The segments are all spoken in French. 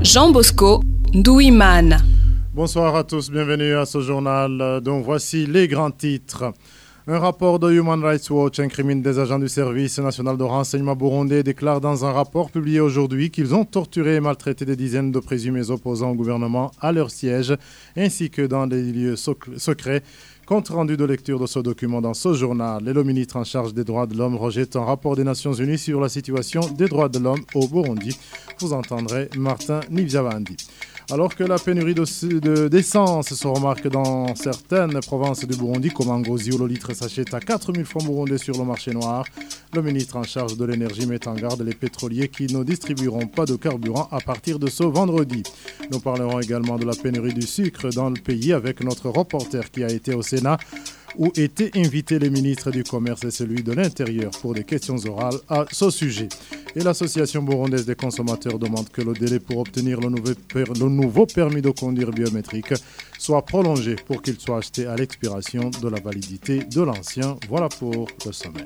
Jean Bosco Douimane. Bonsoir à tous, bienvenue à ce journal. Donc voici les grands titres. Un rapport de Human Rights Watch incrimine des agents du service national de renseignement burundais et déclare dans un rapport publié aujourd'hui qu'ils ont torturé et maltraité des dizaines de présumés opposants au gouvernement à leur siège ainsi que dans des lieux secrets. Compte rendu de lecture de ce document dans ce journal, et le ministre en charge des droits de l'homme rejette un rapport des Nations Unies sur la situation des droits de l'homme au Burundi. Vous entendrez Martin Nivyavandi. Alors que la pénurie d'essence se remarque dans certaines provinces du Burundi, comme en Ngozi où le litre s'achète à 4 000 francs burundais sur le marché noir, le ministre en charge de l'énergie met en garde les pétroliers qui ne distribueront pas de carburant à partir de ce vendredi. Nous parlerons également de la pénurie du sucre dans le pays avec notre reporter qui a été au Sénat où étaient invités les ministres du Commerce et celui de l'Intérieur pour des questions orales à ce sujet. Et l'Association burundaise des consommateurs demande que le délai pour obtenir le nouveau permis de conduire biométrique soit prolongé pour qu'il soit acheté à l'expiration de la validité de l'ancien. Voilà pour le sommaire.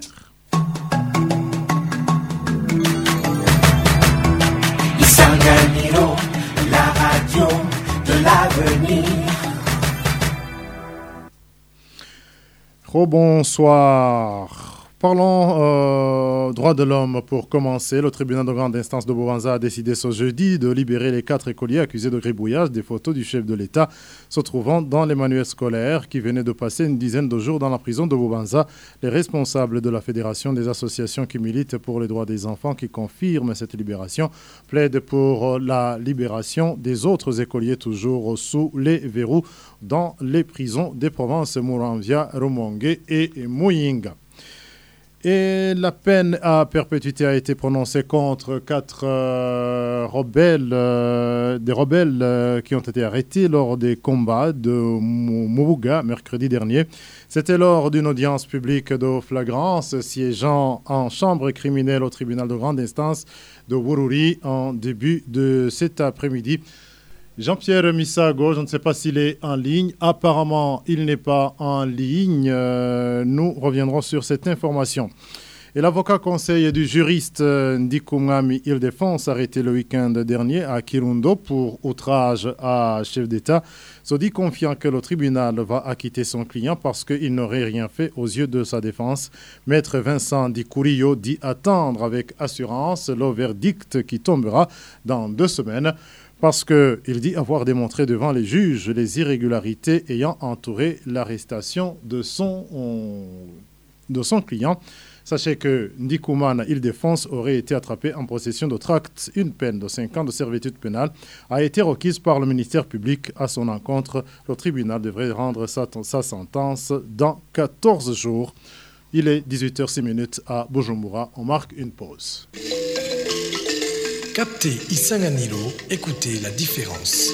Isanganiro, la radio de l'avenir. Bonsoir. Parlons droits de l'homme pour commencer. Le tribunal de grande instance de Bubanza a décidé ce jeudi de libérer les 4 écoliers accusés de gribouillage des photos du chef de l'État se trouvant dans les manuels scolaires qui venaient de passer une dizaine de jours dans la prison de Bubanza. Les responsables de la Fédération des associations qui militent pour les droits des enfants qui confirment cette libération plaident pour la libération des autres écoliers toujours sous les verrous dans les prisons des provinces Muramvya, Rumonge et Muyinga. Et la peine à perpétuité a été prononcée contre 4 des rebelles qui ont été arrêtés lors des combats de Mubuga mercredi dernier. C'était lors d'une audience publique de flagrance siégeant en chambre criminelle au tribunal de grande instance de Bururi en début de cet après-midi. Jean-Pierre Misago, je ne sais pas s'il est en ligne. Apparemment, il n'est pas en ligne. Nous reviendrons sur cette information. Et l'avocat conseil du juriste Ndikumwami Ildefonse, arrêté le week-end dernier à Kirundo pour outrage à chef d'État, se dit confiant que le tribunal va acquitter son client parce qu'il n'aurait rien fait aux yeux de sa défense. Maître Vincent Dikourio dit attendre avec assurance le verdict qui tombera dans 2 semaines. Parce qu'il dit avoir démontré devant les juges les irrégularités ayant entouré l'arrestation de son client. Sachez que Ndikoumana Ildefonse aurait été attrapé en possession de tracts. Une peine de 5 ans de servitude pénale a été requise par le ministère public à son encontre. Le tribunal devrait rendre sa sentence dans 14 jours. Il est 18h06 à Bujumbura. On marque une pause. Captez Isanganiro, écoutez la différence.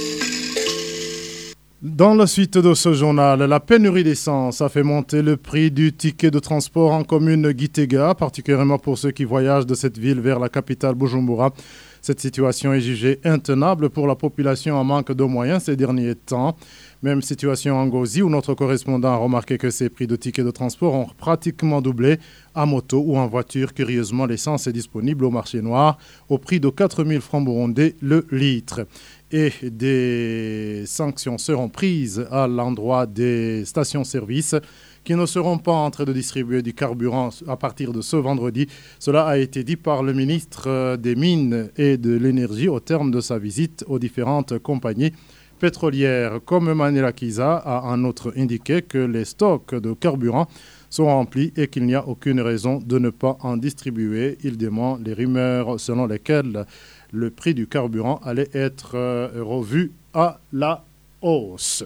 Dans la suite de ce journal, la pénurie d'essence a fait monter le prix du ticket de transport en commune Gitega, particulièrement pour ceux qui voyagent de cette ville vers la capitale Bujumbura. Cette situation est jugée intenable pour la population en manque de moyens ces derniers temps. Même situation en Ngozi où notre correspondant a remarqué que ces prix de tickets de transport ont pratiquement doublé. À moto ou en voiture, curieusement, l'essence est disponible au marché noir au prix de 4 000 francs burundais le litre. Et des sanctions seront prises à l'endroit des stations-service qui ne seront pas en train de distribuer du carburant à partir de ce vendredi. Cela a été dit par le ministre des Mines et de l'Énergie au terme de sa visite aux différentes compagnies pétrolières. Comme Manila Kiza a en outre indiqué que les stocks de carburant sont remplis et qu'il n'y a aucune raison de ne pas en distribuer. Il dément les rumeurs selon lesquelles le prix du carburant allait être revu à la hausse.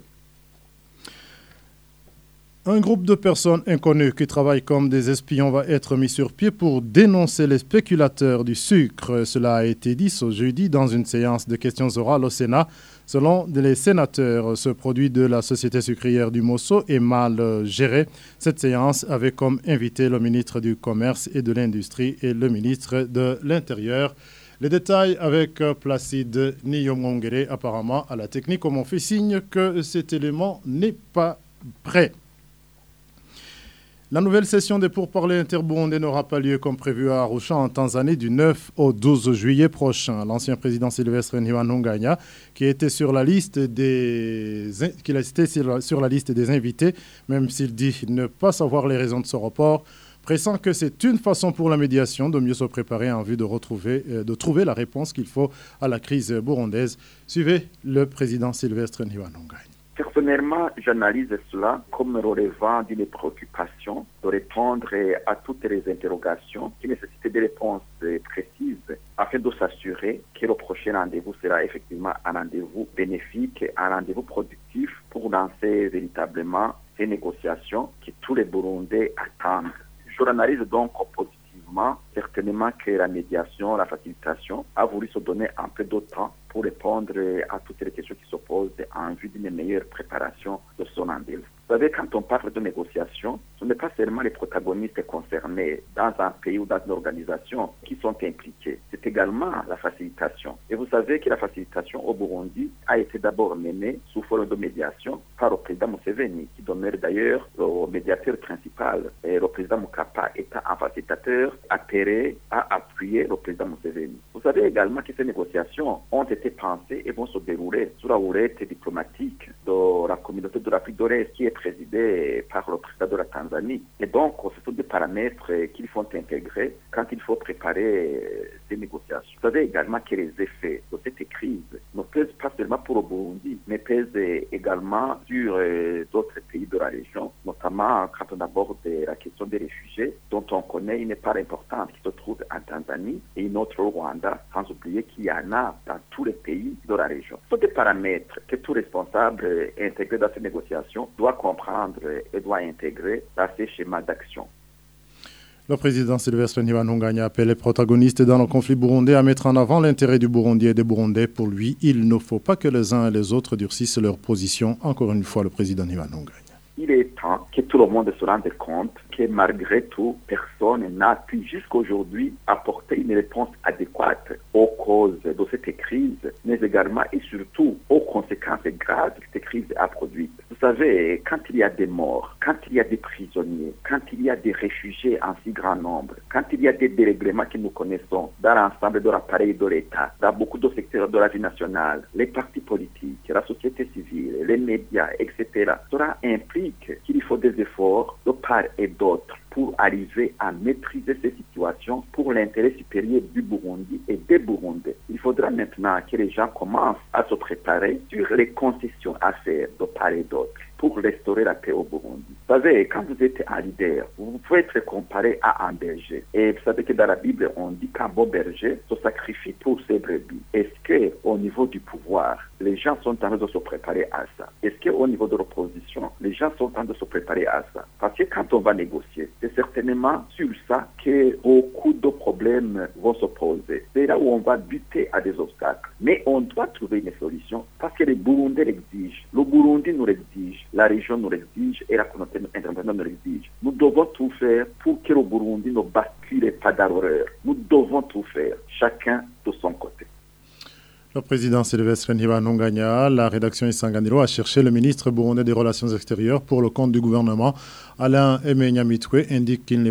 Un groupe de personnes inconnues qui travaillent comme des espions va être mis sur pied pour dénoncer les spéculateurs du sucre. Cela a été dit ce jeudi dans une séance de questions orales au Sénat. Selon les sénateurs, ce produit de la société sucrière du Mosso est mal géré. Cette séance avait comme invité le ministre du Commerce et de l'Industrie et le ministre de l'Intérieur. Les détails avec Placide Niyomongere, apparemment à la technique, on m'en fait signe que cet élément n'est pas prêt. La nouvelle session des pourparlers interburundais n'aura pas lieu comme prévu à Arusha en Tanzanie du 9 au 12 juillet prochain. L'ancien président Sylvestre Ntibantunganya, qui était sur la liste des invités, même s'il dit ne pas savoir les raisons de ce report, pressent que c'est une façon pour la médiation de mieux se préparer en vue de trouver la réponse qu'il faut à la crise burundaise. Suivez le président Sylvestre Ntibantunganya. Personnellement, j'analyse cela comme relevant d'une préoccupation de répondre à toutes les interrogations qui nécessitent des réponses précises afin de s'assurer que le prochain rendez-vous sera effectivement un rendez-vous bénéfique, un rendez-vous productif pour lancer véritablement ces négociations que tous les Burundais attendent. Je l'analyse donc positivement, certainement que la médiation, la facilitation a voulu se donner un peu de temps pour répondre à toutes les questions qui se posent en vue d'une meilleure préparation de son rendez-vous. Vous savez, quand on parle de négociation, ce n'est pas seulement les protagonistes concernés dans un pays ou dans une organisation qui sont impliqués. C'est également la facilitation. Et vous savez que la facilitation au Burundi a été d'abord menée sous forme de médiation par le président Museveni, qui demeure d'ailleurs le médiateur principal. Et le président Mukapa étant un facilitateur appairé à appuyer le président Museveni. Vous savez également que ces négociations ont été pensées et vont se dérouler sous la houlette diplomatique de la communauté de l'Afrique de l'Est qui est présidée par le président de la Tanzanie. Et donc, ce sont des paramètres qu'il faut intégrer quand il faut préparer ces négociations. Vous savez également que les effets de cette crise ne pèsent pas seulement pour le Burundi, mais pèsent également sur d'autres pays de la région, notamment quand on aborde la question des réfugiés, dont on connaît une part importante qui se trouve en Tanzanie et une autre au Rwanda, sans oublier qu'il y en a dans tous les pays de la région. Ce sont des paramètres que tout responsable intégré dans ces négociations doit comprendre et doit intégrer dans ces schémas d'action. Le président Sylvestre Ntibantunganya appelle les protagonistes dans le conflit burundais à mettre en avant l'intérêt du Burundi et des Burundais. Pour lui, il ne faut pas que les uns et les autres durcissent leur position. Encore une fois, le président Ntibantunganya. Il est temps que tout le monde se rende compte que malgré tout, personne n'a pu jusqu'aujourd'hui apporter une réponse adéquate aux causes de cette crise, mais également et surtout aux conséquences graves que cette crise a produites. Vous savez, quand il y a des morts, quand il y a des prisonniers, quand il y a des réfugiés en si grand nombre, quand il y a des dérèglements que nous connaissons dans l'ensemble de l'appareil de l'État, dans beaucoup de secteurs de la vie nationale, les partis politiques, la société civile, les médias, etc., cela implique qu'il faut des efforts de part et d'autre pour arriver à maîtriser ces situations pour l'intérêt supérieur du Burundi et des Burundais. Il faudra maintenant que les gens commencent à se préparer sur les concessions à faire de part et d'autre pour restaurer la paix au Burundi. Vous savez, quand vous êtes un leader, vous pouvez être comparé à un berger. Et vous savez que dans la Bible, on dit qu'un bon berger se sacrifie pour ses brebis. Est-ce qu'au niveau du pouvoir, les gens sont en train de se préparer à ça? Est-ce qu'au niveau de l'opposition, les gens sont en train de se préparer à ça? Parce que quand on va négocier, c'est certainement sur ça que beaucoup de problèmes vont se poser. C'est là où on va buter à des obstacles. Mais on doit trouver une solution parce que les Burundais l'exigent. Le Burundi nous l'exige. La région nous l'exige et la communauté internationale nous l'exige. Nous devons tout faire pour que le Burundi ne bascule pas dans l'horreur. Nous devons tout faire, chacun de son côté. Le président Sylvestre Ntibantunganya, la rédaction Isanganiro a cherché le ministre burundais des Relations extérieures pour le compte du gouvernement. Alain Emenyamitwe indique qu'il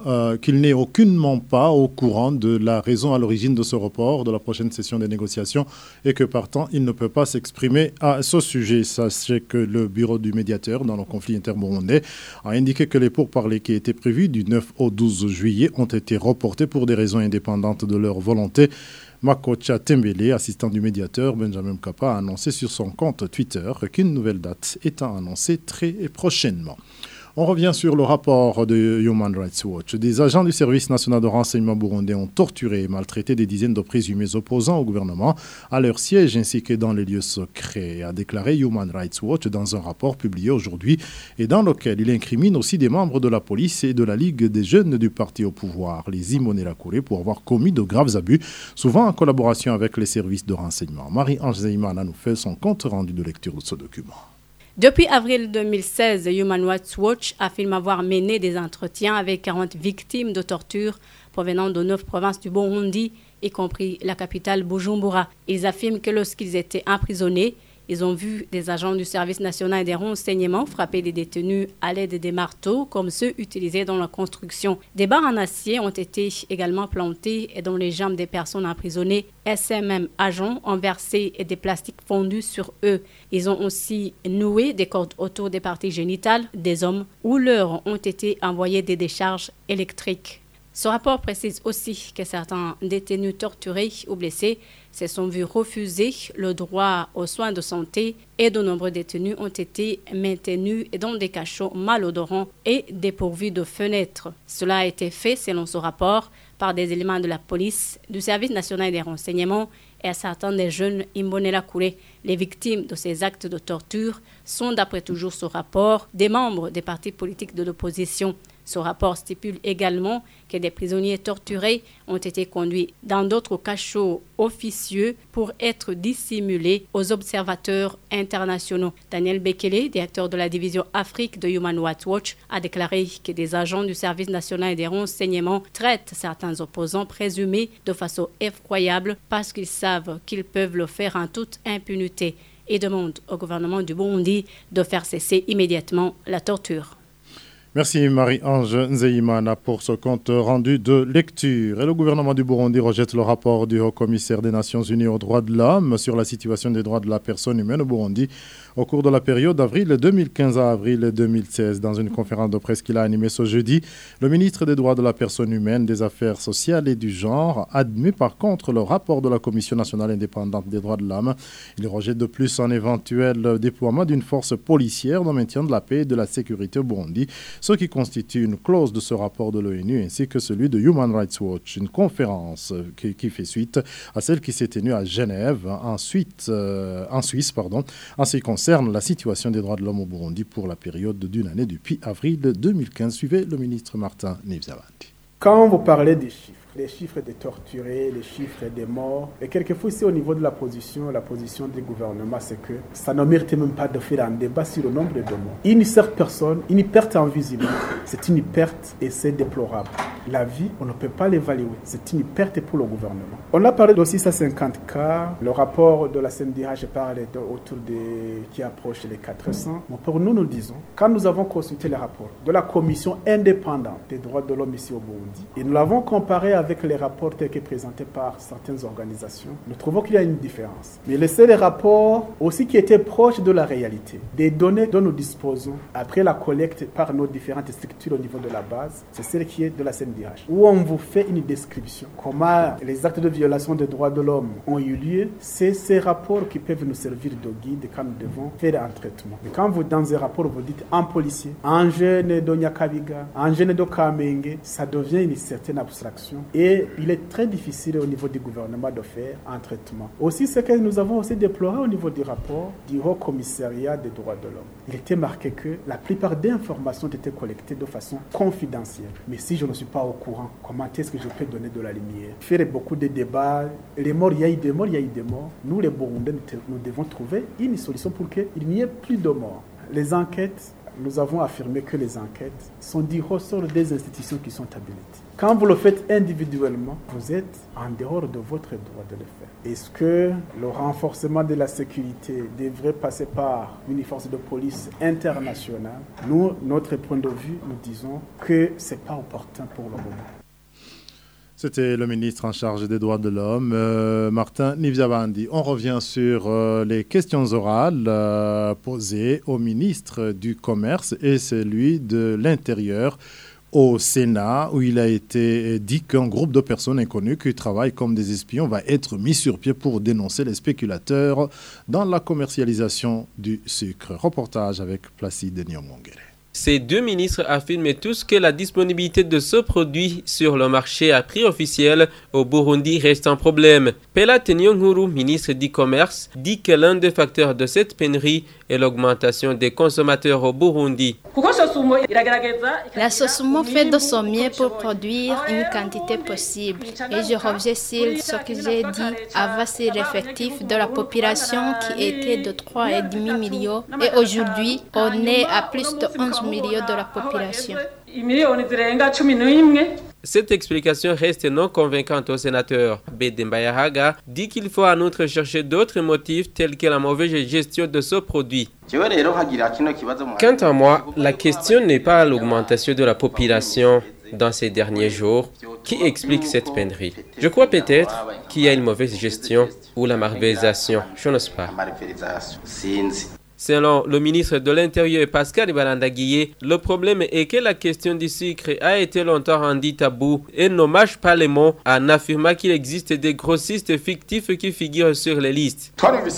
n'est aucunement pas au courant de la raison à l'origine de ce report de la prochaine session des négociations et que partant, il ne peut pas s'exprimer à ce sujet. Sachez que le bureau du médiateur dans le conflit interburundais a indiqué que les pourparlers qui étaient prévus du 9 au 12 juillet ont été reportés pour des raisons indépendantes de leur volonté. Makocha Tembele, assistant du médiateur, Benjamin Mkapa, a annoncé sur son compte Twitter qu'une nouvelle date étant annoncée très prochainement. On revient sur le rapport de Human Rights Watch. Des agents du service national de renseignement burundais ont torturé et maltraité des dizaines de présumés opposants au gouvernement à leur siège ainsi que dans les lieux secrets, a déclaré Human Rights Watch dans un rapport publié aujourd'hui et dans lequel il incrimine aussi des membres de la police et de la Ligue des jeunes du parti au pouvoir, les Imbonerakure, pour avoir commis de graves abus, souvent en collaboration avec les services de renseignement. Marie-Ange Zeimana nous fait son compte rendu de lecture de ce document. Depuis avril 2016, Human Rights Watch affirme avoir mené des entretiens avec 40 victimes de torture provenant de 9 provinces du Burundi, y compris la capitale Bujumbura. Ils affirment que lorsqu'ils étaient emprisonnés, Ils ont vu des agents du service national des renseignements frapper des détenus à l'aide des marteaux comme ceux utilisés dans la construction. Des barres en acier ont été également plantées et dans les jambes des personnes emprisonnées. SMM agents ont versé des plastiques fondus sur eux. Ils ont aussi noué des cordes autour des parties génitales des hommes où leur ont été envoyées des décharges électriques. Ce rapport précise aussi que certains détenus torturés ou blessés se sont vus refuser le droit aux soins de santé et de nombreux détenus ont été maintenus dans des cachots malodorants et dépourvus de fenêtres. Cela a été fait, selon ce rapport, par des éléments de la police, du service national des renseignements et à certains des jeunes Imbonerakure. Les victimes de ces actes de torture sont, d'après toujours ce rapport, des membres des partis politiques de l'opposition. Ce rapport stipule également que des prisonniers torturés ont été conduits dans d'autres cachots officieux pour être dissimulés aux observateurs internationaux. Daniel Bekele, directeur de la division Afrique de Human Rights Watch, a déclaré que des agents du service national des renseignements traitent certains opposants présumés de façon effroyable parce qu'ils savent qu'ils peuvent le faire en toute impunité et demande au gouvernement du Burundi de faire cesser immédiatement la torture. Merci Marie-Ange Nzeyimana pour ce compte rendu de lecture. Et le gouvernement du Burundi rejette le rapport du haut-commissaire des Nations Unies aux droits de l'homme sur la situation des droits de la personne humaine au Burundi au cours de la période d'avril 2015 à avril 2016. Dans une conférence de presse qu'il a animée ce jeudi, le ministre des droits de la personne humaine, des affaires sociales et du genre admet par contre le rapport de la Commission nationale indépendante des droits de l'homme. Il rejette de plus un éventuel déploiement d'une force policière de maintien de la paix et de la sécurité au Burundi, ce qui constitue une clause de ce rapport de l'ONU ainsi que celui de Human Rights Watch. Une conférence qui fait suite à celle qui s'est tenue à Genève, en Suisse, en ce qui concerne la situation des droits de l'homme au Burundi pour la période d'une année depuis avril 2015. Suivez le ministre Martin Nivzavandi. Quand vous parlez des chiffres des torturés, les chiffres des morts, et quelquefois ici au niveau de la position du gouvernement, c'est que ça ne mérite même pas de faire un débat sur le nombre de morts. Une certaine personne, une perte invisible, c'est une perte et c'est déplorable. La vie, on ne peut pas l'évaluer, c'est une perte pour le gouvernement. On a parlé de 650 cas, le rapport de la CNDH parle autour qui approche les 400. Mais pour nous, nous disons, quand nous avons consulté les rapports de la commission indépendante des droits de l'homme ici au Burundi, et nous l'avons comparé avec les rapports tels que présentés par certaines organisations, nous trouvons qu'il y a une différence. Mais les seuls rapports aussi qui étaient proches de la réalité, des données dont nous disposons après la collecte par nos différentes structures au niveau de la base, c'est celle qui est de la CNDH, où on vous fait une description. Comment les actes de violation des droits de l'homme ont eu lieu, c'est ces rapports qui peuvent nous servir de guide quand nous devons faire un traitement. Mais quand vous, dans un rapport, vous dites un policier, un jeune de Nyakabiga, un jeune de Kamenge, ça devient une certaine abstraction. Et il est très difficile au niveau du gouvernement de faire un traitement. Aussi, ce que nous avons aussi déploré au niveau du rapport du Haut Commissariat des droits de l'homme. Il était marqué que la plupart des informations étaient collectées de façon confidentielle. Mais si je ne suis pas au courant, comment est-ce que je peux donner de la lumière? Faire beaucoup de débats, les morts, il y a eu des morts, il y a eu des morts. Nous, les Burundais, nous devons trouver une solution pour qu'il n'y ait plus de morts. Les enquêtes, nous avons affirmé que les enquêtes sont du ressort des institutions qui sont habilitées. Quand vous le faites individuellement, vous êtes en dehors de votre droit de le faire. Est-ce que le renforcement de la sécurité devrait passer par une force de police internationale? Nous, notre point de vue, nous disons que ce n'est pas opportun pour le moment. C'était le ministre en charge des droits de l'homme, Martin Nivzavandi. On revient sur les questions orales posées au ministre du Commerce et celui de l'Intérieur au Sénat, où il a été dit qu'un groupe de personnes inconnues qui travaillent comme des espions va être mis sur pied pour dénoncer les spéculateurs dans la commercialisation du sucre. Reportage avec Placide Nyomongere. Ces deux ministres affirment tous que la disponibilité de ce produit sur le marché à prix officiel au Burundi reste un problème. Pela Tenyonguru, ministre du Commerce, dit que l'un des facteurs de cette pénurie est l'augmentation des consommateurs au Burundi. La Sosumo fait de son mieux pour produire une quantité possible. Et je reviens sur ce que j'ai dit avant sur l'effectif de la population qui était de 3,5 millions. Et aujourd'hui, on est à plus de 11 millions de la population. cette explication reste non convaincante au sénateur. Bedembayahaga dit qu'il faut en outre chercher d'autres motifs tels que la mauvaise gestion de ce produit. Quant à moi, la question n'est pas l'augmentation de la population dans ces derniers jours qui explique cette pénurie. Je crois peut-être qu'il y a une mauvaise gestion ou la malversation. Je n'ose pas. Selon le ministre de l'Intérieur Pascal Barandaguié, le problème est que la question du sucre a été longtemps rendue tabou et n'hommage pas les mots en affirmant qu'il existe des grossistes fictifs qui figurent sur les listes.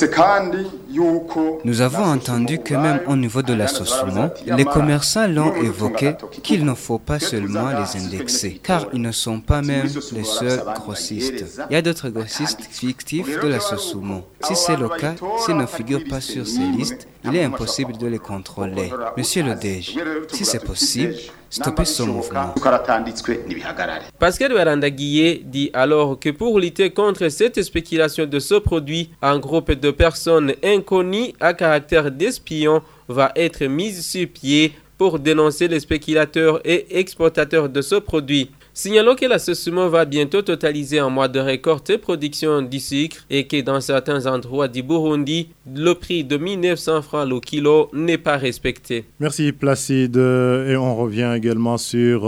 Nous avons entendu que même au niveau de l'association, les commerçants l'ont évoqué qu'il ne faut pas seulement les indexer, car ils ne sont pas même les seuls grossistes. Il y a d'autres grossistes fictifs de l'association. Si c'est le cas, s'ils ne figurent pas sur ces listes, il est impossible de les contrôler. Monsieur le DG, si c'est possible, stoppez ce mouvement. Pascal Barandaguié dit alors que pour lutter contre cette spéculation de ce produit, un groupe de personnes inconnues à caractère d'espions va être mis sur pied pour dénoncer les spéculateurs et exportateurs de ce produit. Signalons que l'association va bientôt totaliser un mois de récolte et production du sucre et que dans certains endroits du Burundi, le prix de 1900 francs le kilo n'est pas respecté. Merci Placide. Et on revient également sur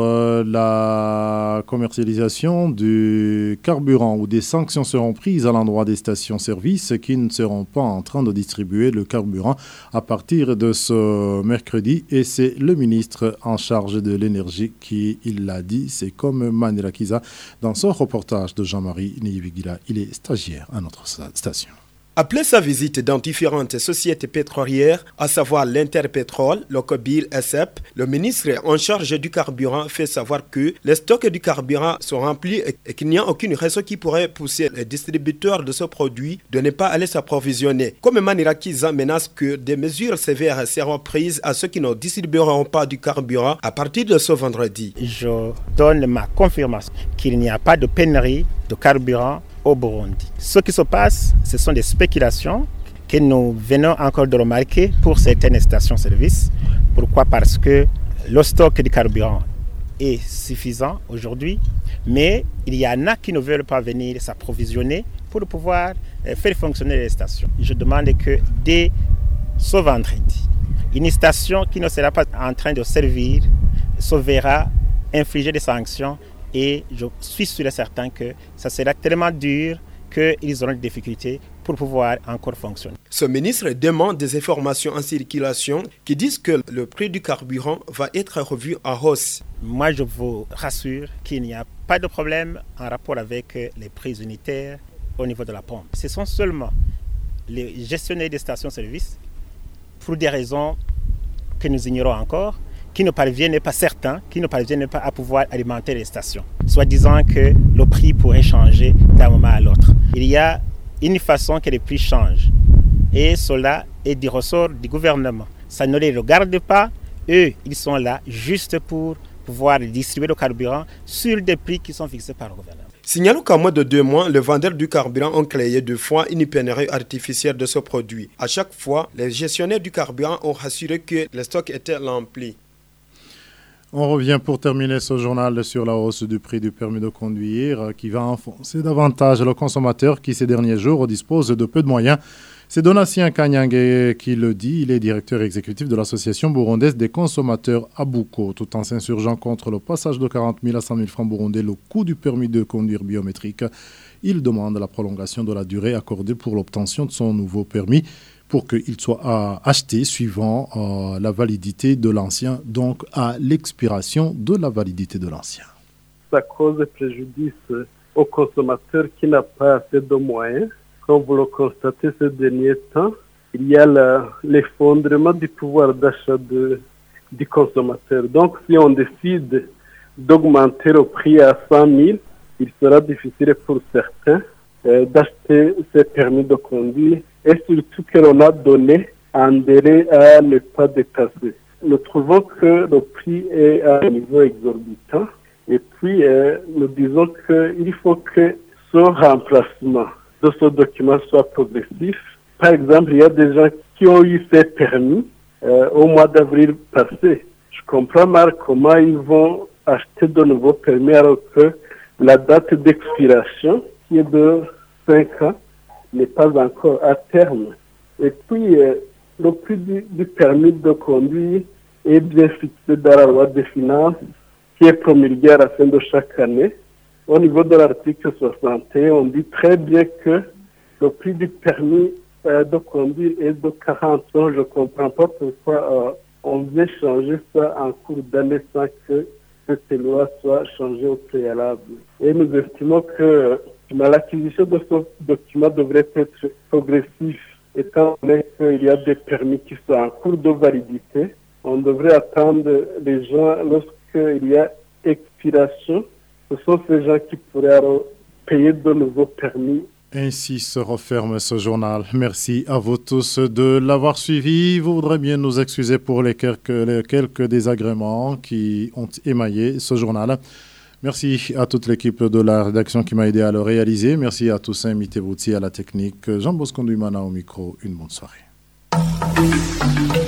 la commercialisation du carburant où des sanctions seront prises à l'endroit des stations-service qui ne seront pas en train de distribuer le carburant à partir de ce mercredi. Et c'est le ministre en charge de l'énergie qui l'a dit. C'est comme Manira Kiza dans son reportage de Jean-Marie Niyibigila. Il est stagiaire à notre station. Après sa visite dans différentes sociétés pétrolières, à savoir l'Interpétrole, Locobil, SEP, le ministre en charge du carburant fait savoir que les stocks du carburant sont remplis et qu'il n'y a aucune raison qui pourrait pousser les distributeurs de ce produit de ne pas aller s'approvisionner. Comme Manira Kiza menace que des mesures sévères seront prises à ceux qui ne distribueront pas du carburant à partir de ce vendredi. Je donne ma confirmation qu'il n'y a pas de pénurie de carburant au Burundi. Ce qui se passe, ce sont des spéculations que nous venons encore de remarquer pour certaines stations-service. Pourquoi? Parce que le stock de carburant est suffisant aujourd'hui, mais il y en a qui ne veulent pas venir s'approvisionner pour pouvoir faire fonctionner les stations. Je demande que dès ce vendredi, une station qui ne sera pas en train de servir se verra infliger des sanctions. Et je suis sûr et certain que ça sera tellement dur qu'ils auront des difficultés pour pouvoir encore fonctionner. Ce ministre demande des informations en circulation qui disent que le prix du carburant va être revu en hausse. Moi, je vous rassure qu'il n'y a pas de problème en rapport avec les prix unitaires au niveau de la pompe. Ce sont seulement les gestionnaires des stations-service, pour des raisons que nous ignorons encore, qui ne parviennent pas, certains, qui ne parviennent pas à pouvoir alimenter les stations, soit disant que le prix pourrait changer d'un moment à l'autre. Il y a une façon que les prix changent et cela est du ressort du gouvernement. Ça ne les regarde pas, eux, ils sont là juste pour pouvoir distribuer le carburant sur des prix qui sont fixés par le gouvernement. Signalons qu'en moins de 2 mois, les vendeurs du carburant ont créé 2 fois une pénurie artificielle de ce produit. À chaque fois, les gestionnaires du carburant ont assuré que les stocks étaient remplis. On revient pour terminer ce journal sur la hausse du prix du permis de conduire qui va enfoncer davantage le consommateur qui ces derniers jours dispose de peu de moyens. C'est Donatien Kanyangé qui le dit. Il est directeur exécutif de l'association burundaise des consommateurs Abuko. Tout en s'insurgeant contre le passage de 40 000 à 100 000 francs burundais, le coût du permis de conduire biométrique, il demande la prolongation de la durée accordée pour l'obtention de son nouveau permis, pour qu'il soit acheté suivant la validité de l'ancien, donc à l'expiration de la validité de l'ancien. Ça cause préjudice au consommateur qui n'a pas assez de moyens. Comme vous le constatez ces derniers temps, il y a l'effondrement du pouvoir d'achat du consommateur. Donc si on décide d'augmenter le prix à 100 000, il sera difficile pour certains d'acheter ces permis de conduire. Et surtout que l'on a donné un délai à ne pas dépasser. Nous trouvons que le prix est à un niveau exorbitant et puis nous disons qu'il faut que ce remplacement de ce document soit progressif. Par exemple, il y a des gens qui ont eu ces permis au mois d'avril passé. Je comprends mal comment ils vont acheter de nouveaux permis alors que la date d'expiration, qui est de 5 ans, n'est pas encore à terme. Et puis, le prix du permis de conduire est bien fixé dans la loi des finances qui est promulguée à la fin de chaque année. Au niveau de l'article 61, on dit très bien que le prix du permis de conduire est de 40 ans. Je ne comprends pas pourquoi on veut changer ça en cours d'année sans que cette loi soit changée au préalable. Et nous estimons que l'acquisition de ce document devrait être progressive, étant donné qu'il y a des permis qui sont en cours de validité. On devrait attendre les gens lorsqu'il y a expiration. Ce sont ces gens qui pourraient alors payer de nouveaux permis. Ainsi se referme ce journal. Merci à vous tous de l'avoir suivi. Vous voudrez bien nous excuser pour les quelques désagréments qui ont émaillé ce journal. Merci à toute l'équipe de la rédaction qui m'a aidé à le réaliser. Merci à Toussaint Mitebouti à la technique. Jean Bosco Ndouimana au micro. Une bonne soirée.